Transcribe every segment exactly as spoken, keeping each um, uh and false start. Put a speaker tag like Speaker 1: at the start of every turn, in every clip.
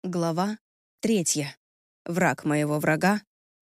Speaker 1: Глава третья. Враг моего врага.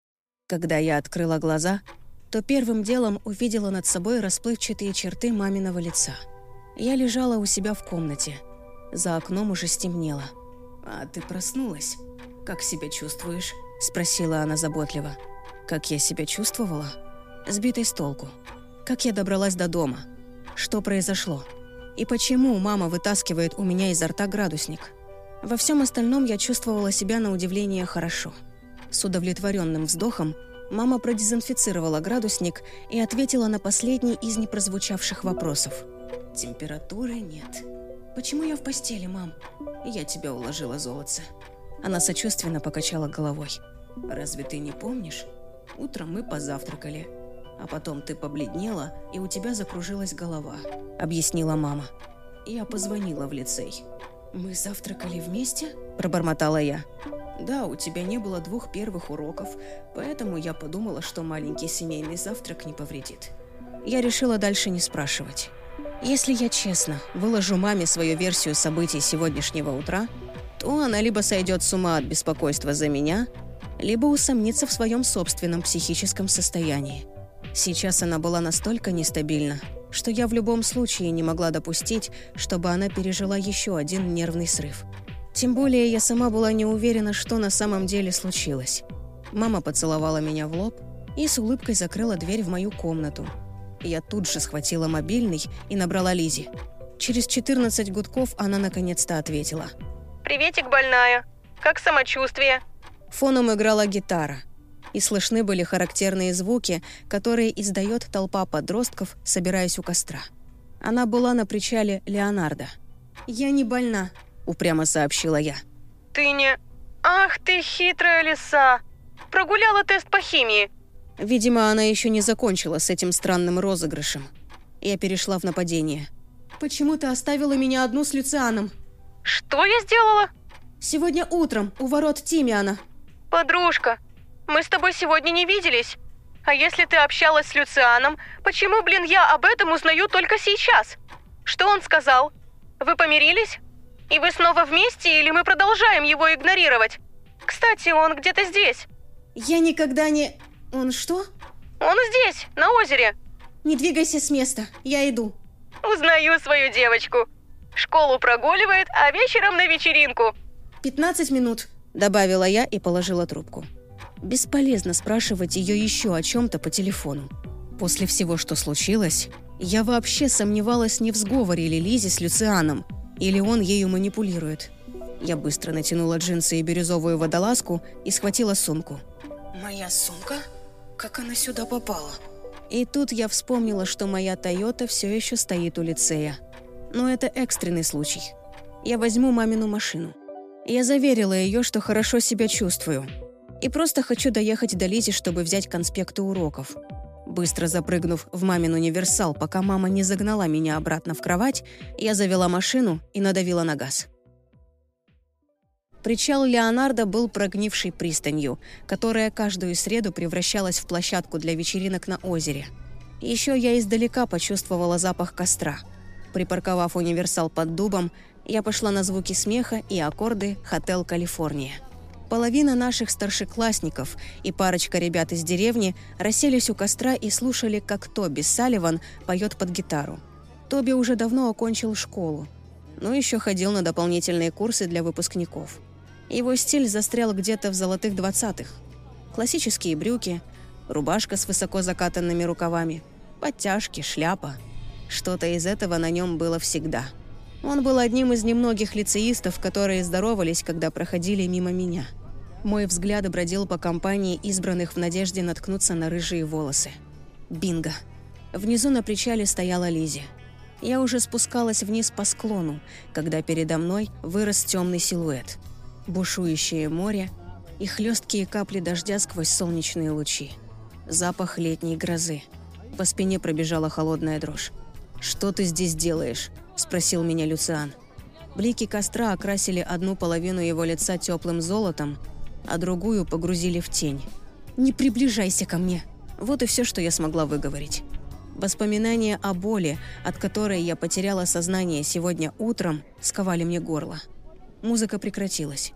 Speaker 1: Когда я открыла глаза, то первым делом увидела над собой расплывчатые черты маминого лица. Я лежала у себя в комнате. За окном уже стемнело. «А ты проснулась? Как себя чувствуешь?» – спросила она заботливо. Как я себя чувствовала? Сбитой с толку. Как я добралась до дома? Что произошло? И почему мама вытаскивает у меня изо рта градусник? Во всем остальном я чувствовала себя на удивление хорошо. С удовлетворенным вздохом мама продезинфицировала градусник и ответила на последний из непрозвучавших вопросов. «Температуры нет. Почему я в постели, мам? Я тебя уложила, золотце». Она сочувственно покачала головой. «Разве ты не помнишь? Утром мы позавтракали, а потом ты побледнела, и у тебя закружилась голова», — объяснила мама. «Я позвонила в лицей». «Мы завтракали вместе?» – пробормотала я. «Да, у тебя не было двух первых уроков, поэтому я подумала, что маленький семейный завтрак не повредит». Я решила дальше не спрашивать. Если я честно выложу маме свою версию событий сегодняшнего утра, то она либо сойдет с ума от беспокойства за меня, либо усомнится в своем собственном психическом состоянии. Сейчас она была настолько нестабильна, что я в любом случае не могла допустить, чтобы она пережила еще один нервный срыв. Тем более я сама была не уверена, что на самом деле случилось. Мама поцеловала меня в лоб и с улыбкой закрыла дверь в мою комнату. Я тут же схватила мобильный и набрала Лизе. Через четырнадцать гудков она наконец-то ответила.
Speaker 2: «Приветик, больная. Как самочувствие?»
Speaker 1: Фоном играла гитара, и слышны были характерные звуки, которые издает толпа подростков, собираясь у костра. Она была на причале Леонардо. «Я не больна», — упрямо сообщила я.
Speaker 2: «Ты не... Ах ты хитрая лиса! Прогуляла тест по химии!»
Speaker 1: Видимо, она еще не закончила с этим странным розыгрышем. Я перешла в нападение. «Почему ты оставила меня одну с Люцианом?»
Speaker 2: «Что я сделала?»
Speaker 1: «Сегодня утром у ворот Тимиана».
Speaker 2: «Подружка, мы с тобой сегодня не виделись. А если ты общалась с Люцианом, почему, блин, я об этом узнаю только сейчас? Что он сказал? Вы помирились? И вы снова вместе, или мы продолжаем его игнорировать? Кстати, он где-то здесь».
Speaker 1: «Я никогда не... Он что?»
Speaker 2: «Он здесь, на озере».
Speaker 1: «Не двигайся с места, я иду».
Speaker 2: «Узнаю свою девочку. Школу прогуливает, а вечером на вечеринку».
Speaker 1: «Пятнадцать минут», — добавила я и положила трубку. Бесполезно спрашивать ее еще о чем-то по телефону. После всего, что случилось, я вообще сомневалась, не в сговоре ли Лизе с Люцианом, или он ею манипулирует. Я быстро натянула джинсы и бирюзовую водолазку и схватила сумку. «Моя сумка? Как она сюда попала?» И тут я вспомнила, что моя Тойота все еще стоит у лицея. Но это экстренный случай. Я возьму мамину машину. Я заверила ее, что хорошо себя чувствую. И просто хочу доехать до Лизи, чтобы взять конспекты уроков. Быстро запрыгнув в мамин универсал, пока мама не загнала меня обратно в кровать, я завела машину и надавила на газ. Причал Леонардо был прогнившей пристанью, которая каждую среду превращалась в площадку для вечеринок на озере. Еще я издалека почувствовала запах костра. Припарковав универсал под дубом, я пошла на звуки смеха и аккорды «Хотел Калифорния». Половина наших старшеклассников и парочка ребят из деревни расселись у костра и слушали, как Тоби Салливан поет под гитару. Тоби уже давно окончил школу, но еще ходил на дополнительные курсы для выпускников. Его стиль застрял где-то в золотых двадцатых. Классические брюки, рубашка с высоко закатанными рукавами, подтяжки, шляпа. Что-то из этого на нем было всегда. Он был одним из немногих лицеистов, которые здоровались, когда проходили мимо меня. Мой взгляд бродил по компании избранных в надежде наткнуться на рыжие волосы. Бинго! Внизу на причале стояла Лизи. Я уже спускалась вниз по склону, когда передо мной вырос темный силуэт. Бушующее море и хлесткие капли дождя сквозь солнечные лучи. Запах летней грозы. По спине пробежала холодная дрожь. «Что ты здесь делаешь?» – спросил меня Люциан. Блики костра окрасили одну половину его лица теплым золотом, а другую погрузили в тень. «Не приближайся ко мне!» Вот и все, что я смогла выговорить. Воспоминания о боли, от которой я потеряла сознание сегодня утром, сковали мне горло. Музыка прекратилась.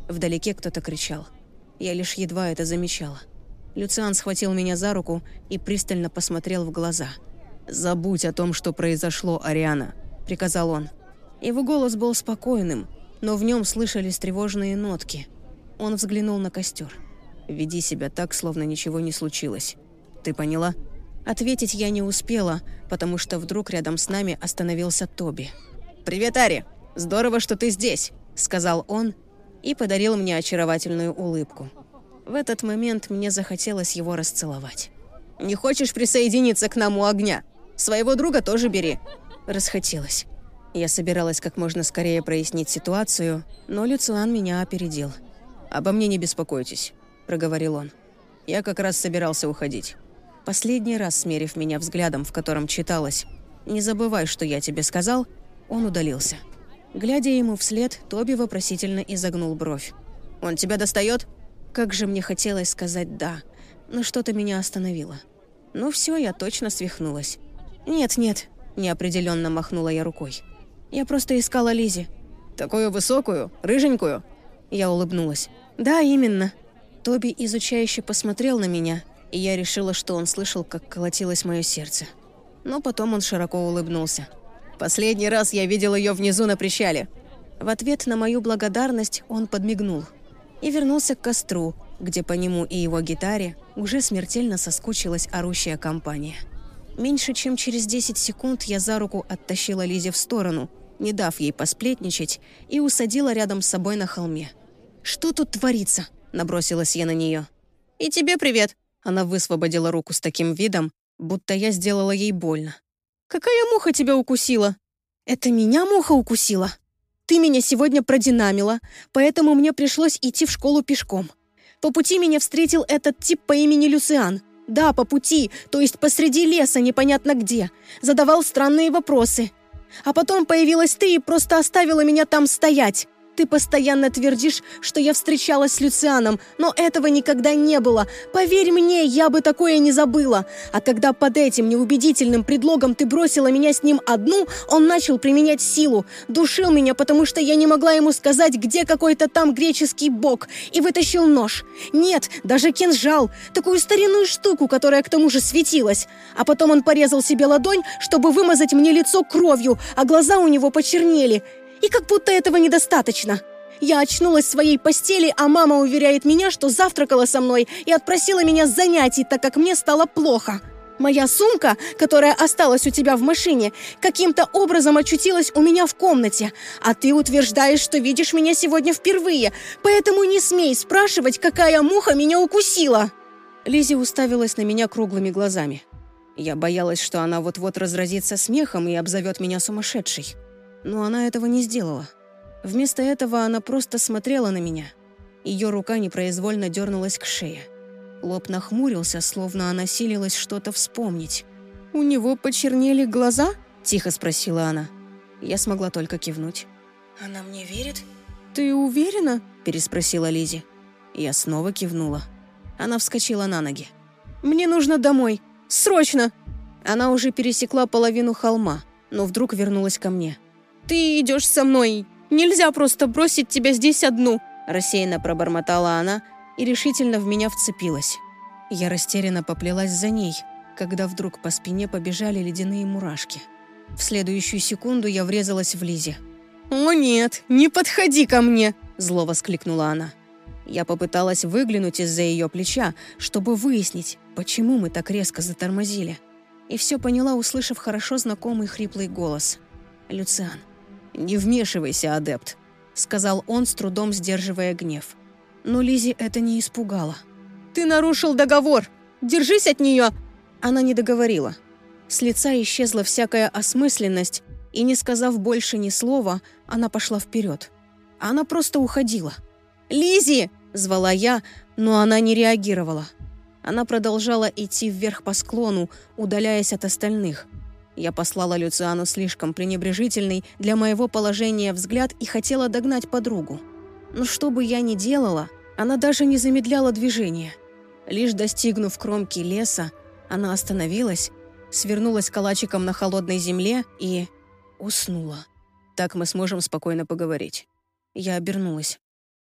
Speaker 1: Вдалеке кто-то кричал. Я лишь едва это замечала. Люциан схватил меня за руку и пристально посмотрел в глаза. «Забудь о том, что произошло, Ариана», — приказал он. Его голос был спокойным, но в нем слышались тревожные нотки. Он взглянул на костер. «Веди себя так, словно ничего не случилось. Ты поняла?» Ответить я не успела, потому что вдруг рядом с нами остановился Тоби. «Привет, Ари! Здорово, что ты здесь!» — сказал он и подарил мне очаровательную улыбку. В этот момент мне захотелось его расцеловать. «Не хочешь присоединиться к нам у огня? Своего друга тоже бери!» Расхотелось. Я собиралась как можно скорее прояснить ситуацию, но Люциан меня опередил. «Обо мне не беспокойтесь», — проговорил он. «Я как раз собирался уходить». Последний раз, смерив меня взглядом, в котором читалось «Не забывай, что я тебе сказал», он удалился. Глядя ему вслед, Тоби вопросительно изогнул бровь. «Он тебя достает?» Как же мне хотелось сказать «да», но что-то меня остановило. Ну все, я точно свихнулась. «Нет, нет», — неопределенно махнула я рукой. «Я просто искала Лизи». «Такую высокую, рыженькую?» Я улыбнулась. «Да, именно». Тоби изучающе посмотрел на меня, и я решила, что он слышал, как колотилось мое сердце. Но потом он широко улыбнулся. «Последний раз я видел ее внизу на причале». В ответ на мою благодарность он подмигнул и вернулся к костру, где по нему и его гитаре уже смертельно соскучилась орущая компания. Меньше чем через десять секунд я за руку оттащила Лизи в сторону, не дав ей посплетничать, и усадила рядом с собой на холме. «Что тут творится?» – набросилась я на нее. «И тебе привет!» Она высвободила руку с таким видом, будто я сделала ей больно. «Какая муха тебя укусила?» «Это меня муха укусила? Ты меня сегодня продинамила, поэтому мне пришлось идти в школу пешком. По пути меня встретил этот тип по имени Люциан. Да, по пути, то есть посреди леса, непонятно где. Задавал странные вопросы. А потом появилась ты и просто оставила меня там стоять. Ты постоянно твердишь, что я встречалась с Люцианом, но этого никогда не было. Поверь мне, я бы такое не забыла. А когда под этим неубедительным предлогом ты бросила меня с ним одну, он начал применять силу. Душил меня, потому что я не могла ему сказать, где какой-то там греческий бог, и вытащил нож. Нет, даже кинжал. Такую старинную штуку, которая к тому же светилась. А потом он порезал себе ладонь, чтобы вымазать мне лицо кровью, а глаза у него почернели. И как будто этого недостаточно. Я очнулась в своей постели, а мама уверяет меня, что завтракала со мной и отпросила меня с занятий, так как мне стало плохо. Моя сумка, которая осталась у тебя в машине, каким-то образом очутилась у меня в комнате. А ты утверждаешь, что видишь меня сегодня впервые, поэтому не смей спрашивать, какая муха меня укусила. Лизи уставилась на меня круглыми глазами. Я боялась, что она вот-вот разразится смехом и обзовет меня сумасшедшей. Но она этого не сделала. Вместо этого она просто смотрела на меня. Ее рука непроизвольно дернулась к шее. Лоб нахмурился, словно она силилась что-то вспомнить. «У него почернели глаза?» – тихо спросила она. Я смогла только кивнуть. «Она мне верит?» «Ты уверена?» – переспросила Лизи. Я снова кивнула. Она вскочила на ноги. «Мне нужно домой! Срочно!» Она уже пересекла половину холма, но вдруг вернулась ко мне. «Ты идешь со мной! Нельзя просто бросить тебя здесь одну!» Рассеянно пробормотала она и решительно в меня вцепилась. Я растерянно поплелась за ней, когда вдруг по спине побежали ледяные мурашки. В следующую секунду я врезалась в Лизи. «О нет, не подходи ко мне!» – зло воскликнула она. Я попыталась выглянуть из-за ее плеча, чтобы выяснить, почему мы так резко затормозили. И все поняла, услышав хорошо знакомый хриплый голос. «Люциан». «Не вмешивайся, адепт», — сказал он, с трудом сдерживая гнев. Но Лизи это не испугало. «Ты нарушил договор! Держись от нее!» Она не договорила. С лица исчезла всякая осмысленность, и, не сказав больше ни слова, она пошла вперед. Она просто уходила. «Лизи!» — звала я, но она не реагировала. Она продолжала идти вверх по склону, удаляясь от остальных. Я послала Люциану слишком пренебрежительный для моего положения взгляд и хотела догнать подругу. Но что бы я ни делала, она даже не замедляла движение. Лишь достигнув кромки леса, она остановилась, свернулась калачиком на холодной земле и уснула. Так мы сможем спокойно поговорить. Я обернулась.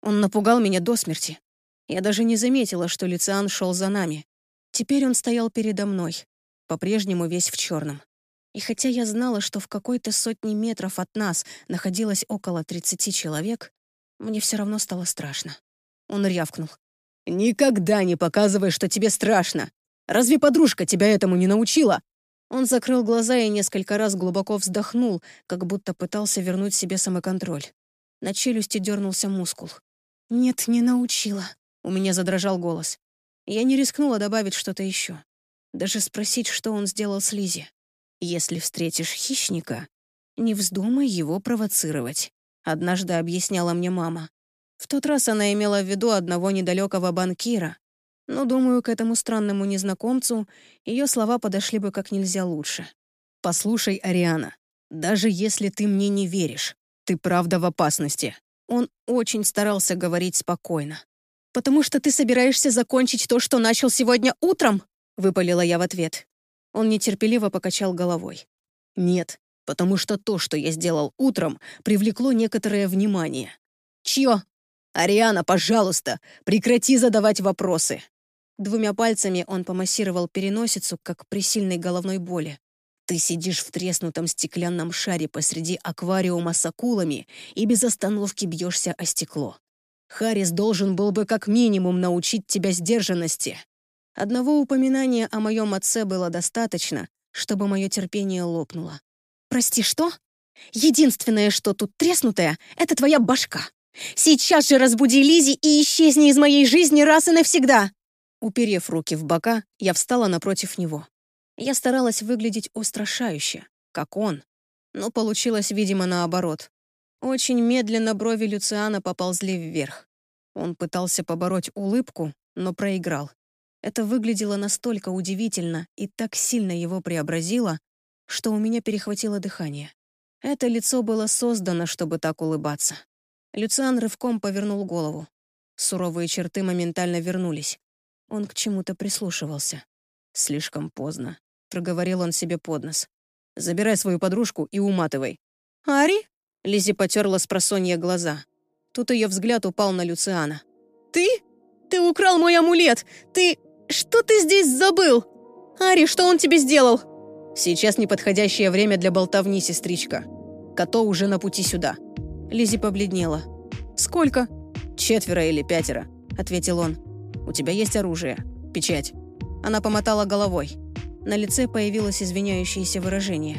Speaker 1: Он напугал меня до смерти. Я даже не заметила, что Люциан шел за нами. Теперь он стоял передо мной, по-прежнему весь в черном. И хотя я знала, что в какой-то сотне метров от нас находилось около тридцати человек, мне все равно стало страшно. Он рявкнул. «Никогда не показывай, что тебе страшно! Разве подружка тебя этому не научила?» Он закрыл глаза и несколько раз глубоко вздохнул, как будто пытался вернуть себе самоконтроль. На челюсти дернулся мускул. «Нет, не научила». У меня задрожал голос. Я не рискнула добавить что-то еще. Даже спросить, что он сделал с Лизи. «Если встретишь хищника, не вздумай его провоцировать», — однажды объясняла мне мама. В тот раз она имела в виду одного недалекого банкира, но, думаю, к этому странному незнакомцу ее слова подошли бы как нельзя лучше. «Послушай, Ариана, даже если ты мне не веришь, ты правда в опасности». Он очень старался говорить спокойно. «Потому что ты собираешься закончить то, что начал сегодня утром?» — выпалила я в ответ. Он нетерпеливо покачал головой. «Нет, потому что то, что я сделал утром, привлекло некоторое внимание». «Чье?» «Ариана, пожалуйста, прекрати задавать вопросы». Двумя пальцами он помассировал переносицу, как при сильной головной боли. «Ты сидишь в треснутом стеклянном шаре посреди аквариума с акулами и без остановки бьешься о стекло. Харрис должен был бы как минимум научить тебя сдержанности». Одного упоминания о моем отце было достаточно, чтобы мое терпение лопнуло. «Прости, что? Единственное, что тут треснутое, это твоя башка. Сейчас же разбуди Лизи и исчезни из моей жизни раз и навсегда!» Уперев руки в бока, я встала напротив него. Я старалась выглядеть устрашающе, как он, но получилось, видимо, наоборот. Очень медленно брови Люциана поползли вверх. Он пытался побороть улыбку, но проиграл. Это выглядело настолько удивительно и так сильно его преобразило, что у меня перехватило дыхание. Это лицо было создано, чтобы так улыбаться. Люциан рывком повернул голову. Суровые черты моментально вернулись. Он к чему-то прислушивался. «Слишком поздно», — проговорил он себе под нос. «Забирай свою подружку и уматывай». «Ари?» — Лизи потерла спросонья глаза. Тут ее взгляд упал на Люциана. «Ты? Ты украл мой амулет! Ты... Что ты здесь забыл? Ари, что он тебе сделал?» «Сейчас неподходящее время для болтовни, сестричка. Като уже на пути сюда». Лизи побледнела. «Сколько?» «Четверо или пятеро», — ответил он. «У тебя есть оружие. Печать». Она помотала головой. На лице появилось извиняющееся выражение.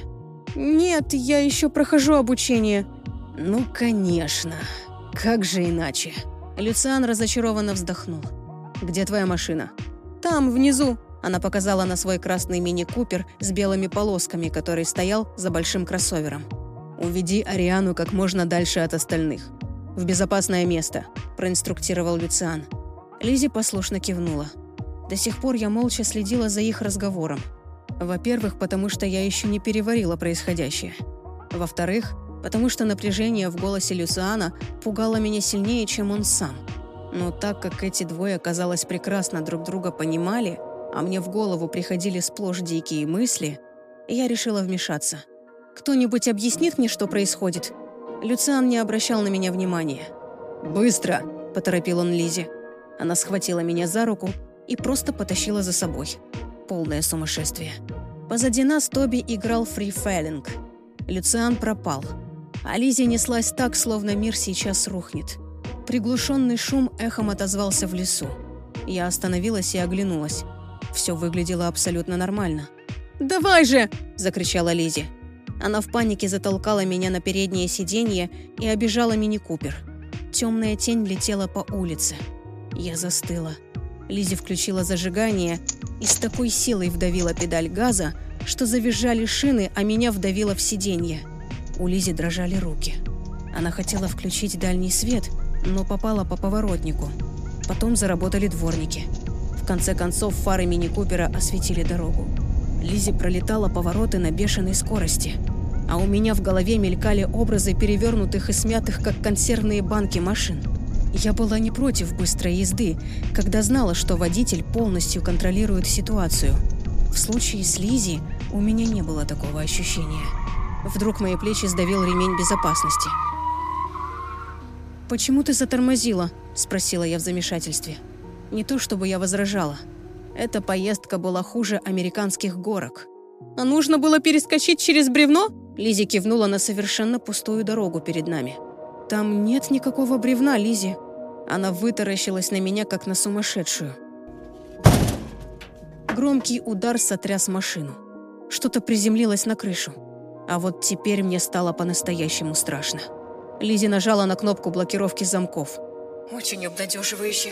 Speaker 1: «Нет, я еще прохожу обучение». «Ну, конечно. Как же иначе?» Люциан разочарованно вздохнул. «Где твоя машина?» «Там, внизу», — она показала на свой красный мини-купер с белыми полосками, который стоял за большим кроссовером. «Уведи Ариану как можно дальше от остальных. В безопасное место», — проинструктировал Люциан. Лизи послушно кивнула. До сих пор я молча следила за их разговором. Во-первых, потому что я еще не переварила происходящее. Во-вторых, потому что напряжение в голосе Люциана пугало меня сильнее, чем он сам. Но так как эти двое, казалось, прекрасно друг друга понимали, а мне в голову приходили сплошь дикие мысли, я решила вмешаться. «Кто-нибудь объяснит мне, что происходит?» Люциан не обращал на меня внимания. «Быстро!» – поторопил он Лизи. Она схватила меня за руку и просто потащила за собой. Полное сумасшествие. Позади нас Тоби играл фри-файлинг. Люциан пропал. А Лизи неслась так, словно мир сейчас рухнет. Приглушенный шум эхом отозвался в лесу. Я остановилась и оглянулась. Все выглядело абсолютно нормально. «Давай же!» – закричала Лизи. Она в панике затолкала меня на переднее сиденье и обежала мини-купер. Темная тень летела по улице. Я застыла. Лизи включила зажигание и с такой силой вдавила педаль газа, что завизжали шины, а меня вдавило в сиденье. У Лизи дрожали руки. Она хотела включить дальний свет, но попала по поворотнику. Потом заработали дворники. В конце концов, фары мини-купера осветили дорогу. Лизи пролетала повороты на бешеной скорости, а у меня в голове мелькали образы перевернутых и смятых, как консервные банки, машин. Я была не против быстрой езды, когда знала, что водитель полностью контролирует ситуацию. В случае с Лизи у меня не было такого ощущения. Вдруг мои плечи сдавил ремень безопасности. «Почему ты затормозила?» – спросила я в замешательстве. Не то чтобы я возражала. Эта поездка была хуже американских горок. «А нужно было перескочить через бревно?» Лиззи кивнула на совершенно пустую дорогу перед нами. «Там нет никакого бревна, Лиззи». Она вытаращилась на меня, как на сумасшедшую. Громкий удар сотряс машину. Что-то приземлилось на крышу. А вот теперь мне стало по-настоящему страшно. Лиззи нажала на кнопку блокировки замков. Очень обнадеживающе.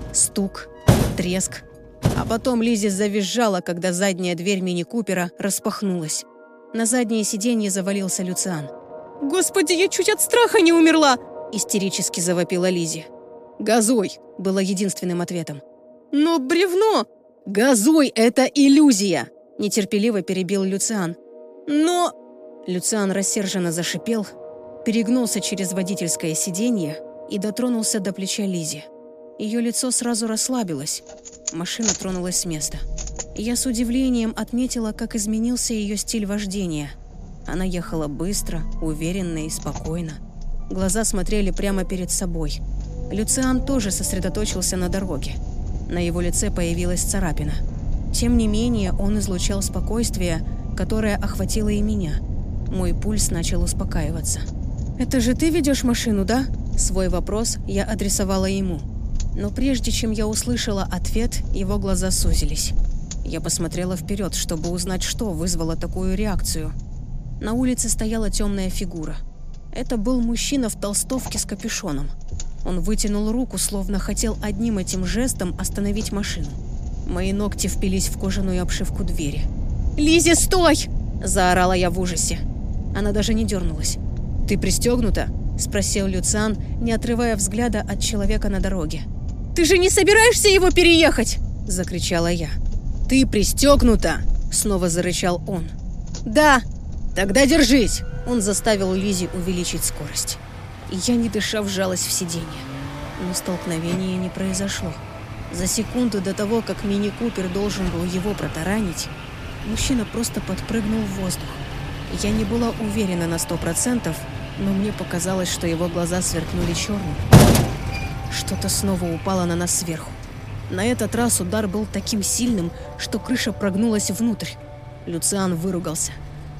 Speaker 1: Стук, треск. А потом Лиззи завизжала, когда задняя дверь мини-купера распахнулась. На заднее сиденье завалился Люциан. «Господи, я чуть от страха не умерла!» – истерически завопила Лиззи. «Газуй!» – было единственным ответом. «Но бревно!» «Газуй – это иллюзия!» – нетерпеливо перебил Люциан. «Но…» Люциан рассерженно зашипел, перегнулся через водительское сиденье и дотронулся до плеча Лиззи. Ее лицо сразу расслабилось. Машина тронулась с места. Я с удивлением отметила, как изменился ее стиль вождения. Она ехала быстро, уверенно и спокойно. Глаза смотрели прямо перед собой. Люциан тоже сосредоточился на дороге. На его лице появилась царапина. Тем не менее, он излучал спокойствие, которое охватило и меня. Мой пульс начал успокаиваться. «Это же ты ведешь машину, да?» Свой вопрос я адресовала ему. Но прежде чем я услышала ответ, его глаза сузились. Я посмотрела вперед, чтобы узнать, что вызвало такую реакцию. На улице стояла темная фигура. Это был мужчина в толстовке с капюшоном. Он вытянул руку, словно хотел одним этим жестом остановить машину. Мои ногти впились в кожаную обшивку двери. «Лиззи, стой!» – заорала я в ужасе. Она даже не дернулась. «Ты пристегнута?» – спросил Люциан, не отрывая взгляда от человека на дороге. «Ты же не собираешься его переехать?» – закричала я. «Ты пристегнута?» – снова зарычал он. «Да!» «Тогда держись!» Он заставил Лиззи увеличить скорость. Я, не дыша, вжалась в сиденье. Но столкновения не произошло. За секунду до того, как мини-купер должен был его протаранить, мужчина просто подпрыгнул в воздух. Я не была уверена на сто процентов, но мне показалось, что его глаза сверкнули черным. Что-то снова упало на нас сверху. На этот раз удар был таким сильным, что крыша прогнулась внутрь. Люциан выругался.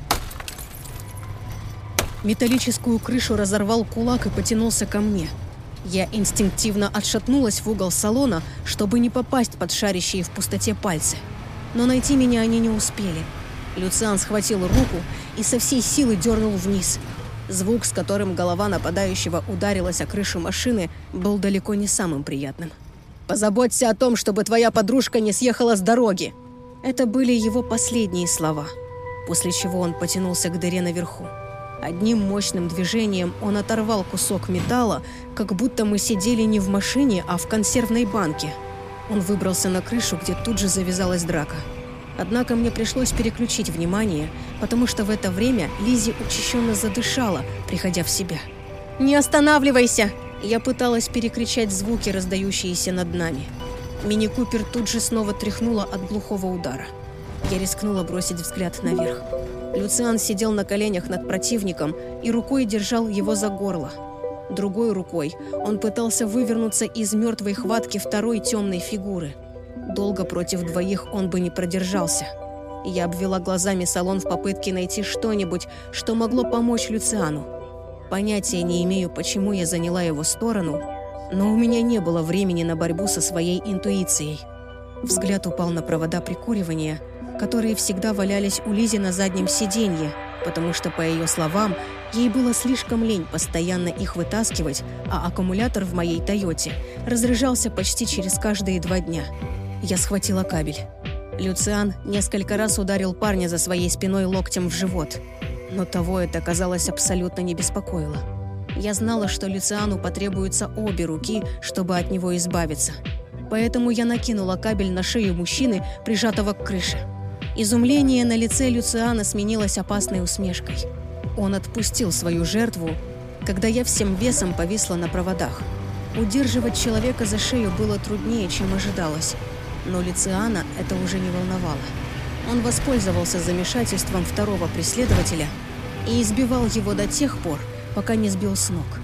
Speaker 1: Металлическую крышу разорвал кулак и потянулся ко мне. Я инстинктивно отшатнулась в угол салона, чтобы не попасть под шарящие в пустоте пальцы. Но найти меня они не успели. Люциан схватил руку и со всей силы дернул вниз. Звук, с которым голова нападающего ударилась о крышу машины, был далеко не самым приятным. «Позаботься о том, чтобы твоя подружка не съехала с дороги!» Это были его последние слова, после чего он потянулся к дыре наверху. Одним мощным движением он оторвал кусок металла, как будто мы сидели не в машине, а в консервной банке. Он выбрался на крышу, где тут же завязалась драка. Однако мне пришлось переключить внимание, потому что в это время Лиззи учащенно задышала, приходя в себя. «Не останавливайся!» Я пыталась перекричать звуки, раздающиеся над нами. Мини-купер тут же снова тряхнула от глухого удара. Я рискнула бросить взгляд наверх. Люциан сидел на коленях над противником и рукой держал его за горло. Другой рукой он пытался вывернуться из мертвой хватки второй темной фигуры. Долго против двоих он бы не продержался. Я обвела глазами салон в попытке найти что-нибудь, что могло помочь Люциану. Понятия не имею, почему я заняла его сторону, но у меня не было времени на борьбу со своей интуицией. Взгляд упал на провода прикуривания, которые всегда валялись у Лиззи на заднем сиденье, потому что, по ее словам, ей было слишком лень постоянно их вытаскивать, а аккумулятор в моей «Тойоте» разряжался почти через каждые два дня. Я схватила кабель. Люциан несколько раз ударил парня за своей спиной локтем в живот, но того это, казалось, абсолютно не беспокоило. Я знала, что Люциану потребуются обе руки, чтобы от него избавиться. Поэтому я накинула кабель на шею мужчины, прижатого к крыше. Изумление на лице Люциана сменилось опасной усмешкой. Он отпустил свою жертву, когда я всем весом повисла на проводах. Удерживать человека за шею было труднее, чем ожидалось, но Люциана это уже не волновало. Он воспользовался замешательством второго преследователя и избивал его до тех пор, пока не сбил с ног.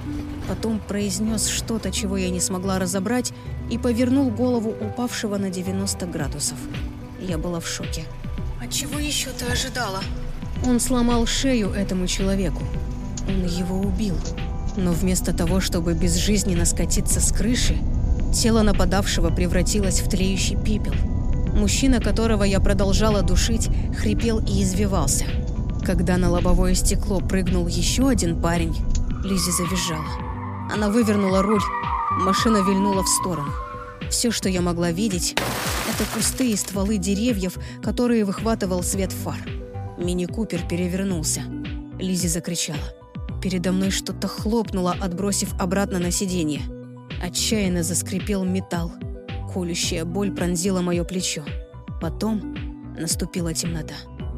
Speaker 1: Потом произнес что-то, чего я не смогла разобрать, и повернул голову упавшего на девяносто градусов. Я была в шоке. «А чего еще ты ожидала?» Он сломал шею этому человеку. Он его убил. Но вместо того, чтобы безжизненно скатиться с крыши, тело нападавшего превратилось в тлеющий пепел. Мужчина, которого я продолжала душить, хрипел и извивался. Когда на лобовое стекло прыгнул еще один парень, Лиззи завизжала. Она вывернула руль, машина вильнула в сторону. Все, что я могла видеть, это кусты и стволы деревьев, которые выхватывал свет фар. Мини-купер перевернулся. Лиззи закричала. Передо мной что-то хлопнуло, отбросив обратно на сиденье. Отчаянно заскрипел металл. Колющая боль пронзила мое плечо. Потом наступила темнота.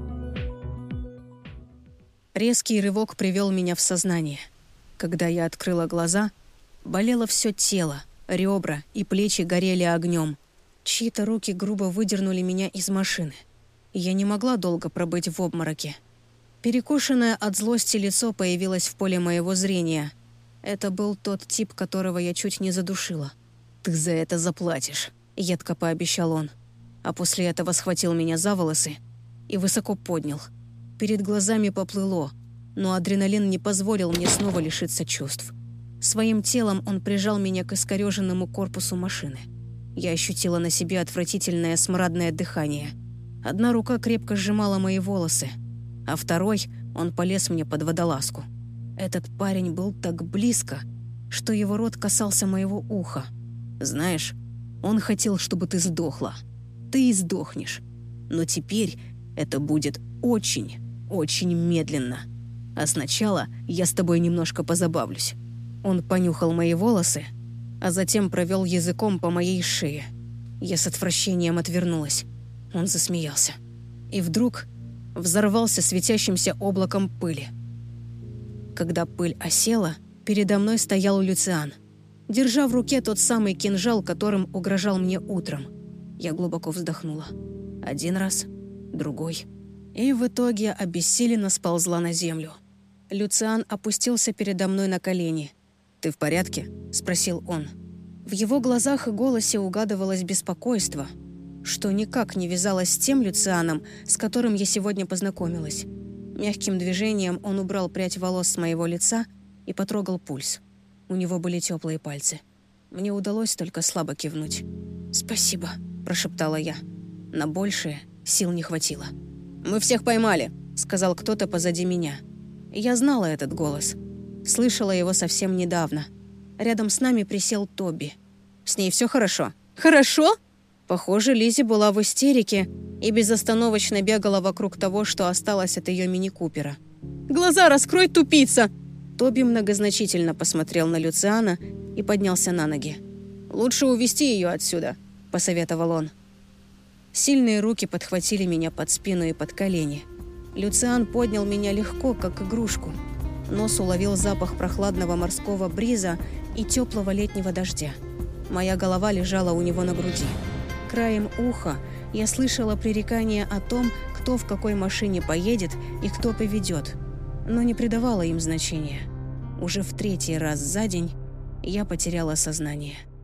Speaker 1: Резкий рывок привел меня в сознание. Когда я открыла глаза, болело все тело, ребра и плечи горели огнем. Чьи-то руки грубо выдернули меня из машины. Я не могла долго пробыть в обмороке. Перекошенное от злости лицо появилось в поле моего зрения. Это был тот тип, которого я чуть не задушила. «Ты за это заплатишь», — едко пообещал он. А после этого схватил меня за волосы и высоко поднял. Перед глазами поплыло, но адреналин не позволил мне снова лишиться чувств. Своим телом он прижал меня к искорёженному корпусу машины. Я ощутила на себе отвратительное смрадное дыхание. Одна рука крепко сжимала мои волосы, а второй он полез мне под водолазку. Этот парень был так близко, что его рот касался моего уха. «Знаешь, он хотел, чтобы ты сдохла. Ты и сдохнешь. Но теперь это будет очень, очень медленно. А сначала я с тобой немножко позабавлюсь». Он понюхал мои волосы, а затем провел языком по моей шее. Я с отвращением отвернулась. Он засмеялся. И вдруг взорвался светящимся облаком пыли. Когда пыль осела, передо мной стоял Люциан, держа в руке тот самый кинжал, которым угрожал мне утром. Я глубоко вздохнула. Один раз, другой. И в итоге обессиленно сползла на землю. Люциан опустился передо мной на колени. «Ты в порядке?» – спросил он. В его глазах и голосе угадывалось беспокойство, что никак не вязалось с тем Люцианом, с которым я сегодня познакомилась. Мягким движением он убрал прядь волос с моего лица и потрогал пульс. У него были теплые пальцы. Мне удалось только слабо кивнуть. «Спасибо», – прошептала я. На большее сил не хватило. «Мы всех поймали», – сказал кто-то позади меня. Я знала этот голос. Слышала его совсем недавно. Рядом с нами присел Тоби. «С ней все хорошо?» «Хорошо?» Похоже, Лиззи была в истерике и безостановочно бегала вокруг того, что осталось от ее мини-купера. «Глаза раскрой, тупица!» Тоби многозначительно посмотрел на Люциана и поднялся на ноги. «Лучше увести ее отсюда», – посоветовал он. Сильные руки подхватили меня под спину и под колени. Люциан поднял меня легко, как игрушку. Нос уловил запах прохладного морского бриза и теплого летнего дождя. Моя голова лежала у него на груди. Краем уха я слышала пререкания о том, кто в какой машине поедет и кто поведет, но не придавала им значения. Уже в третий раз за день я потеряла сознание.